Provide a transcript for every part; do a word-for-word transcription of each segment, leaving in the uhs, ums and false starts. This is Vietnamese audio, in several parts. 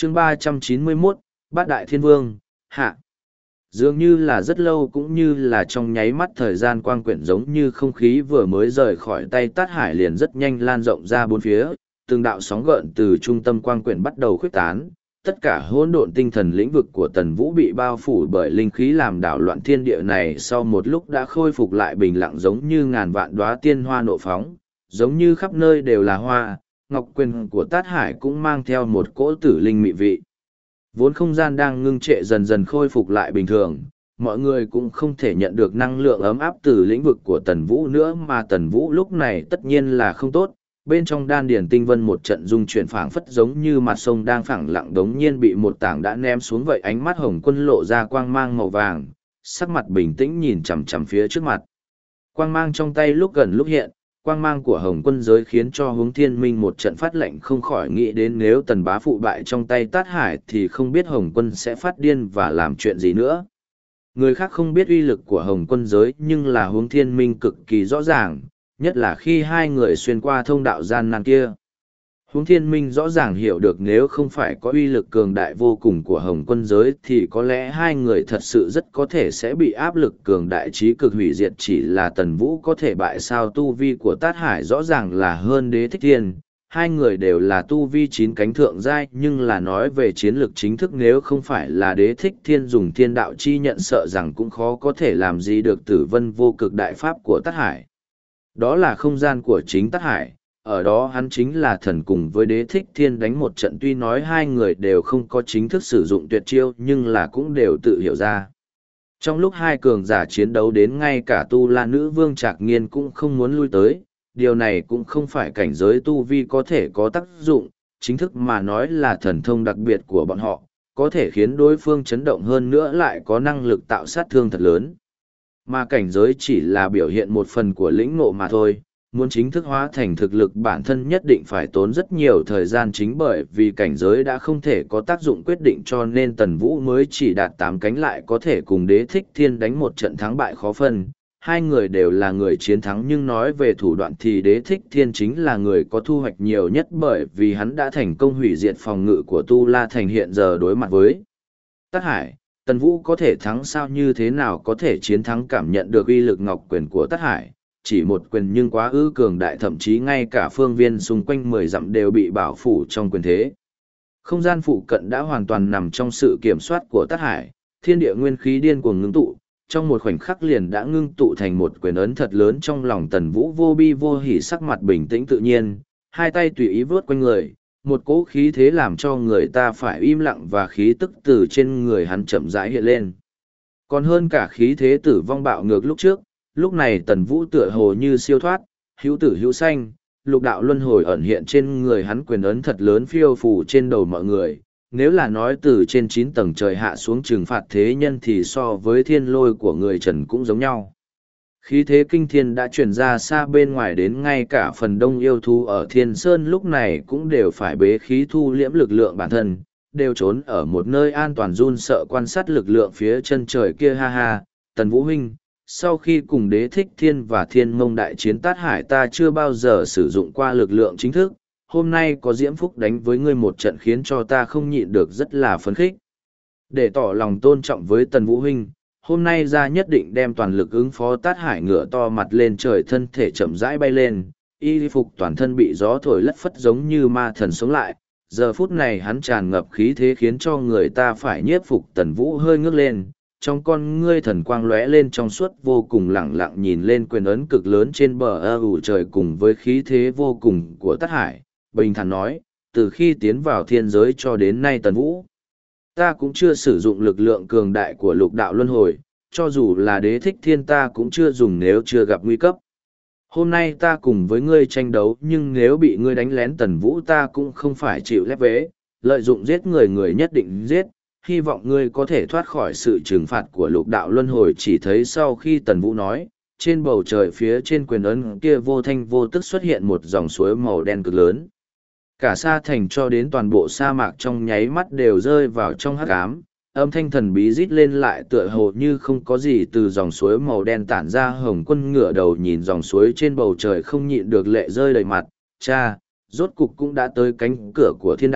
chương ba trăm chín mươi mốt, Bát Đại Thiên Vương, hạ. Dường như là rất lâu cũng như là trong nháy mắt thời gian quang quyển giống như không khí vừa mới rời khỏi tay Tát Hải liền rất nhanh lan rộng ra bốn phía, từng đạo sóng gợn từ trung tâm quang quyển bắt đầu khuếch tán, tất cả hỗn độn tinh thần lĩnh vực của Tần Vũ bị bao phủ bởi linh khí làm đảo loạn thiên địa này sau một lúc đã khôi phục lại bình lặng giống như ngàn vạn đóa tiên hoa nộ phóng, giống như khắp nơi đều là hoa, ngọc quyền của Tát Hải cũng mang theo một cỗ tử linh mị vị. Vốn không gian đang ngưng trệ dần dần khôi phục lại bình thường, mọi người cũng không thể nhận được năng lượng ấm áp từ lĩnh vực của Tần Vũ nữa mà Tần Vũ lúc này tất nhiên là không tốt. Bên trong đan điển tinh vân một trận dung chuyển phảng phất giống như mặt sông đang phẳng lặng đống nhiên bị một tảng đã ném xuống vậy, ánh mắt Hồng Quân lộ ra quang mang màu vàng, sắc mặt bình tĩnh nhìn chằm chằm phía trước mặt. Quang mang trong tay lúc gần lúc hiện, quang mang của Hồng Quân giới khiến cho Hướng Thiên Minh một trận phát lệnh không khỏi nghĩ đến nếu Tần Bá phụ bại trong tay Tát Hải thì không biết Hồng Quân sẽ phát điên và làm chuyện gì nữa. Người khác không biết uy lực của Hồng Quân giới nhưng là Hướng Thiên Minh cực kỳ rõ ràng, nhất là khi hai người xuyên qua thông đạo gian nan kia. Hướng Thiên Minh rõ ràng hiểu được nếu không phải có uy lực cường đại vô cùng của Hồng Quân giới thì có lẽ hai người thật sự rất có thể sẽ bị áp lực cường đại trí cực hủy diệt, chỉ là Tần Vũ có thể bại sao tu vi của Tát Hải rõ ràng là hơn Đế Thích Thiên. Hai người đều là tu vi chín cánh thượng giai nhưng là nói về chiến lược chính thức nếu không phải là Đế Thích Thiên dùng thiên đạo chi nhận sợ rằng cũng khó có thể làm gì được tử vân vô cực đại pháp của Tát Hải. Đó là không gian của chính Tát Hải, ở đó hắn chính là thần cùng với Đế Thích Thiên đánh một trận, tuy nói hai người đều không có chính thức sử dụng tuyệt chiêu nhưng là cũng đều tự hiểu ra. Trong lúc hai cường giả chiến đấu đến ngay cả Tu La Nữ Vương Trạc Nghiên cũng không muốn lui tới, điều này cũng không phải cảnh giới tu vi có thể có tác dụng, chính thức mà nói là thần thông đặc biệt của bọn họ, có thể khiến đối phương chấn động hơn nữa lại có năng lực tạo sát thương thật lớn. Mà cảnh giới chỉ là biểu hiện một phần của lĩnh ngộ mà thôi, muốn chính thức hóa thành thực lực bản thân nhất định phải tốn rất nhiều thời gian, chính bởi vì cảnh giới đã không thể có tác dụng quyết định cho nên Tần Vũ mới chỉ đạt tám cánh lại có thể cùng Đế Thích Thiên đánh một trận thắng bại khó phân. Hai người đều là người chiến thắng nhưng nói về thủ đoạn thì Đế Thích Thiên chính là người có thu hoạch nhiều nhất bởi vì hắn đã thành công hủy diệt phòng ngự của Tu La Thành hiện giờ đối mặt với Tát Hải. Tần Vũ có thể thắng sao, như thế nào có thể chiến thắng, cảm nhận được uy lực ngọc quyền của Tát Hải, chỉ một quyền nhưng quá ư cường đại, thậm chí ngay cả phương viên xung quanh mười dặm đều bị bảo phủ trong quyền thế. Không gian phụ cận đã hoàn toàn nằm trong sự kiểm soát của Tát Hải, thiên địa nguyên khí điên cuồng ngưng tụ, trong một khoảnh khắc liền đã ngưng tụ thành một quyền ấn thật lớn trong lòng Tần Vũ. Vô bi vô hỉ, sắc mặt bình tĩnh tự nhiên, hai tay tùy ý vướt quanh người, một cỗ khí thế làm cho người ta phải im lặng và khí tức từ trên người hắn chậm rãi hiện lên. Còn hơn cả khí thế tử vong bạo ngược lúc trước, lúc này Tần Vũ tựa hồ như siêu thoát, hữu tử hữu sanh, lục đạo luân hồi ẩn hiện trên người hắn, quyền ấn thật lớn phiêu phù trên đầu mọi người. Nếu là nói từ trên chín tầng trời hạ xuống trừng phạt thế nhân thì so với thiên lôi của người Trần cũng giống nhau. Khí thế kinh thiên đã truyền ra xa bên ngoài đến ngay cả phần đông yêu thú ở Thiên Sơn lúc này cũng đều phải bế khí thu liễm lực lượng bản thân, đều trốn ở một nơi an toàn run sợ quan sát lực lượng phía chân trời kia. Ha ha, Tần Vũ huynh, sau khi cùng Đế Thích Thiên và Thiên Mông đại chiến Tát Hải ta chưa bao giờ sử dụng qua lực lượng chính thức, hôm nay có Diễm Phúc đánh với ngươi một trận khiến cho ta không nhịn được rất là phấn khích. Để tỏ lòng tôn trọng với Tần Vũ huynh, hôm nay ra nhất định đem toàn lực ứng phó. Tát Hải ngửa to mặt lên trời, thân thể chậm rãi bay lên, y phục toàn thân bị gió thổi lất phất giống như ma thần sống lại. Giờ phút này hắn tràn ngập khí thế khiến cho người ta phải nhiếp phục. Tần Vũ hơi ngước lên, trong con ngươi thần quang lóe lên trong suốt vô cùng, lẳng lặng nhìn lên quyền ấn cực lớn trên bờ ơ ủ trời cùng với khí thế vô cùng của Tát Hải, bình thản nói, từ khi tiến vào thiên giới cho đến nay Tần Vũ, ta cũng chưa sử dụng lực lượng cường đại của lục đạo luân hồi, cho dù là Đế Thích Thiên ta cũng chưa dùng nếu chưa gặp nguy cấp. Hôm nay ta cùng với ngươi tranh đấu nhưng nếu bị ngươi đánh lén Tần Vũ ta cũng không phải chịu lép vế, lợi dụng giết người người nhất định giết, hy vọng ngươi có thể thoát khỏi sự trừng phạt của lục đạo luân hồi. Chỉ thấy sau khi Tần Vũ nói, trên bầu trời phía trên quyền ấn kia vô thanh vô tức xuất hiện một dòng suối màu đen cực lớn. Cả sa thành cho đến toàn bộ sa mạc trong nháy mắt đều rơi vào trong hắc ám, âm thanh thần bí rít lên lại tựa hồ như không có gì từ dòng suối màu đen tản ra. Hồng Quân ngửa đầu nhìn dòng suối trên bầu trời không nhịn được lệ rơi đầy mặt, cha, rốt cục cũng đã tới cánh cửa của thiên đạo,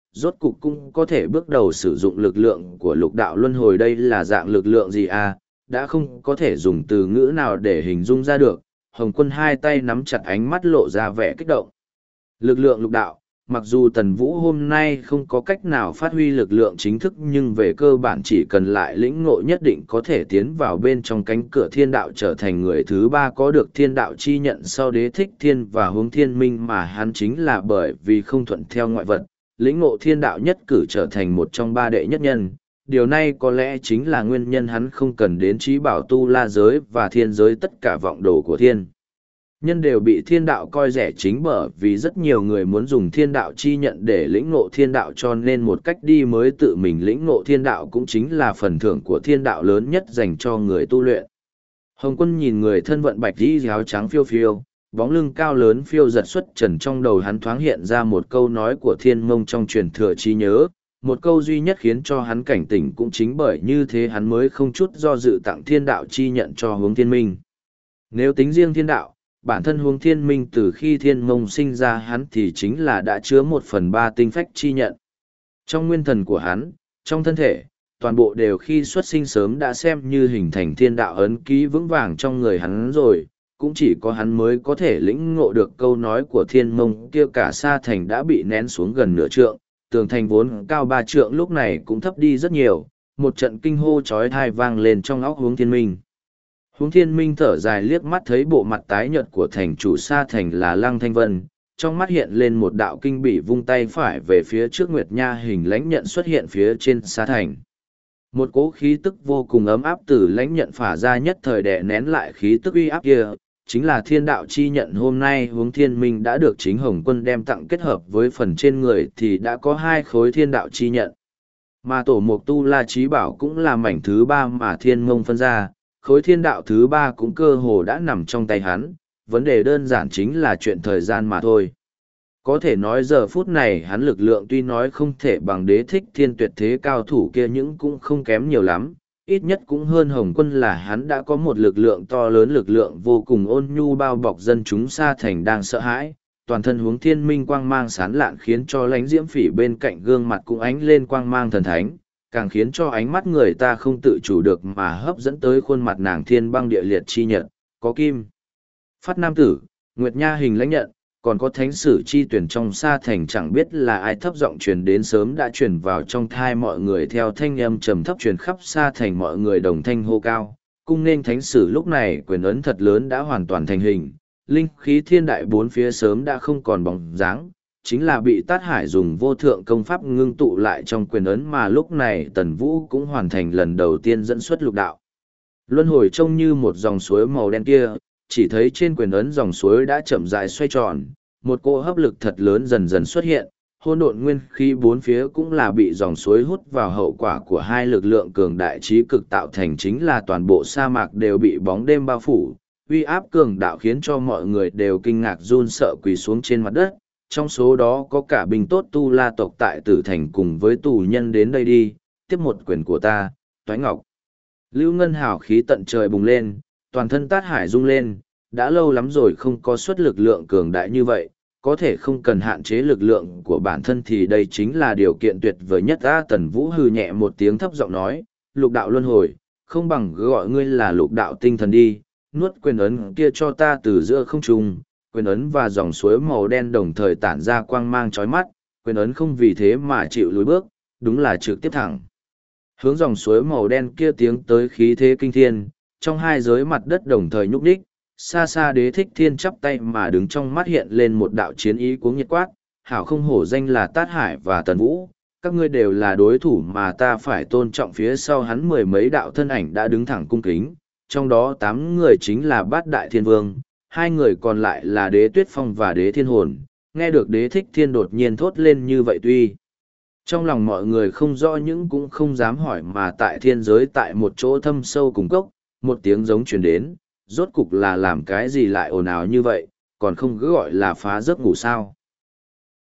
rốt cục cũng có thể bước đầu sử dụng lực lượng của lục đạo luân hồi. Đây là dạng lực lượng gì à, đã không có thể dùng từ ngữ nào để hình dung ra được. Hồng Quân hai tay nắm chặt, ánh mắt lộ ra vẻ kích động. Lực lượng lục đạo, mặc dù Tần Vũ hôm nay không có cách nào phát huy lực lượng chính thức, nhưng về cơ bản chỉ cần lại lĩnh ngộ nhất định có thể tiến vào bên trong cánh cửa thiên đạo, trở thành người thứ ba có được thiên đạo chi nhận sau Đế Thích Thiên và Hướng Thiên Minh, mà hắn chính là bởi vì không thuận theo ngoại vật, lĩnh ngộ thiên đạo nhất cử trở thành một trong ba đệ nhất nhân. Điều này có lẽ chính là nguyên nhân hắn không cần đến trí bảo tu la giới và thiên giới, tất cả vọng đồ của thiên nhân đều bị thiên đạo coi rẻ, chính bởi vì rất nhiều người muốn dùng thiên đạo chi nhận để lĩnh ngộ thiên đạo, cho nên một cách đi mới tự mình lĩnh ngộ thiên đạo cũng chính là phần thưởng của thiên đạo lớn nhất dành cho người tu luyện. Hồng Quân nhìn người thân vận bạch y áo trắng phiêu phiêu, bóng lưng cao lớn phiêu giật xuất trần, trong đầu hắn thoáng hiện ra một câu nói của Thiên Mông trong truyền thừa trí nhớ, một câu duy nhất khiến cho hắn cảnh tỉnh, cũng chính bởi như thế hắn mới không chút do dự tặng thiên đạo chi nhận cho Hướng Thiên Minh. Nếu tính riêng thiên đạo, bản thân Hướng Thiên Minh từ khi Thiên Mông sinh ra hắn thì chính là đã chứa một phần ba tinh phách chi nhận. Trong nguyên thần của hắn, trong thân thể, toàn bộ đều khi xuất sinh sớm đã xem như hình thành thiên đạo ấn ký vững vàng trong người hắn rồi, cũng chỉ có hắn mới có thể lĩnh ngộ được câu nói của Thiên Mông kia. Cả Sa Thành đã bị nén xuống gần nửa trượng, tường thành vốn cao ba trượng lúc này cũng thấp đi rất nhiều, một trận kinh hô chói tai vang lên trong óc Hướng Thiên Minh. Hướng Thiên Minh thở dài liếc mắt thấy bộ mặt tái nhợt của thành chủ Sa Thành là Lăng Thanh Vân, trong mắt hiện lên một đạo kinh bỉ, vung tay phải về phía trước, Nguyệt Nha hình lãnh nhận xuất hiện phía trên Sa Thành. Một cỗ khí tức vô cùng ấm áp từ lãnh nhận phả ra, nhất thời đè nén lại khí tức uy áp kia, chính là thiên đạo chi nhận. Hôm nay Hướng Thiên Minh đã được chính Hồng Quân đem tặng, kết hợp với phần trên người thì đã có hai khối thiên đạo chi nhận. Mà tổ mục tu la trí bảo cũng là mảnh thứ ba mà Thiên Mông phân ra, khối thiên đạo thứ ba cũng cơ hồ đã nằm trong tay hắn, vấn đề đơn giản chính là chuyện thời gian mà thôi. Có thể nói giờ phút này hắn lực lượng tuy nói không thể bằng Đế Thích Thiên tuyệt thế cao thủ kia nhưng cũng không kém nhiều lắm, ít nhất cũng hơn Hồng Quân, là hắn đã có một lực lượng to lớn, lực lượng vô cùng ôn nhu bao bọc dân chúng Sa Thành đang sợ hãi. Toàn thân Hướng Thiên Minh quang mang sáng lạn khiến cho Lãnh Diễm Phỉ bên cạnh gương mặt cũng ánh lên quang mang thần thánh, càng khiến cho ánh mắt người ta không tự chủ được mà hấp dẫn tới khuôn mặt nàng thiên băng địa liệt chi nhật, có kim phát nam tử, Nguyệt Nha hình lãnh nhận, còn có thánh sử chi tuyển trong Sa Thành, chẳng biết là ai thấp giọng truyền đến, sớm đã truyền vào trong thai mọi người theo thanh âm trầm thấp truyền khắp Sa Thành, mọi người đồng thanh hô cao, cung nên thánh sử. Lúc này quyền ấn thật lớn đã hoàn toàn thành hình, linh khí thiên đại bốn phía sớm đã không còn bóng dáng, chính là bị Tát Hải dùng vô thượng công pháp ngưng tụ lại trong quyền ấn, mà lúc này Tần Vũ cũng hoàn thành lần đầu tiên dẫn xuất lục đạo luân hồi, trông như một dòng suối màu đen kia, chỉ thấy trên quyền ấn dòng suối đã chậm rãi xoay tròn, một cỗ hấp lực thật lớn dần dần xuất hiện, hỗn độn nguyên khí bốn phía cũng là bị dòng suối hút vào, hậu quả của hai lực lượng cường đại trí cực tạo thành chính là toàn bộ sa mạc đều bị bóng đêm bao phủ, uy áp cường đạo khiến cho mọi người đều kinh ngạc run sợ quỳ xuống trên mặt đất. Trong số đó có cả binh tốt tu la tộc tại Tử Thành cùng với tù nhân. Đến đây đi, tiếp một quyền của ta, Toái Ngọc. Lưu Ngân hào khí tận trời bùng lên, toàn thân Tát Hải rung lên, đã lâu lắm rồi không có xuất lực lượng cường đại như vậy, có thể không cần hạn chế lực lượng của bản thân thì đây chính là điều kiện tuyệt vời nhất. A Tần Vũ hừ nhẹ một tiếng thấp giọng nói, lục đạo luân hồi, không bằng gọi ngươi là lục đạo tinh thần đi, nuốt quyền ấn kia cho ta từ giữa không trung. Quyền ấn và dòng suối màu đen đồng thời tản ra quang mang chói mắt, quyền ấn không vì thế mà chịu lùi bước, đúng là trực tiếp thẳng hướng dòng suối màu đen kia tiến tới, khí thế kinh thiên, trong hai giới mặt đất đồng thời nhúc nhích. Xa xa Đế Thích Thiên chắp tay mà đứng, trong mắt hiện lên một đạo chiến ý cuống nhiệt quát, hảo không hổ danh là Tát Hải và Tần Vũ, các ngươi đều là đối thủ mà ta phải tôn trọng. Phía sau hắn mười mấy đạo thân ảnh đã đứng thẳng cung kính, trong đó tám người chính là Bát Đại Thiên Vương, hai người còn lại là Đế Tuyết Phong và Đế Thiên Hồn. Nghe được Đế Thích Thiên đột nhiên thốt lên như vậy, tuy trong lòng mọi người không rõ nhưng cũng không dám hỏi, mà tại thiên giới tại một chỗ thâm sâu cùng cốc, một tiếng giống truyền đến, rốt cục là làm cái gì lại ồn ào như vậy, còn không cứ gọi là phá giấc ngủ sao.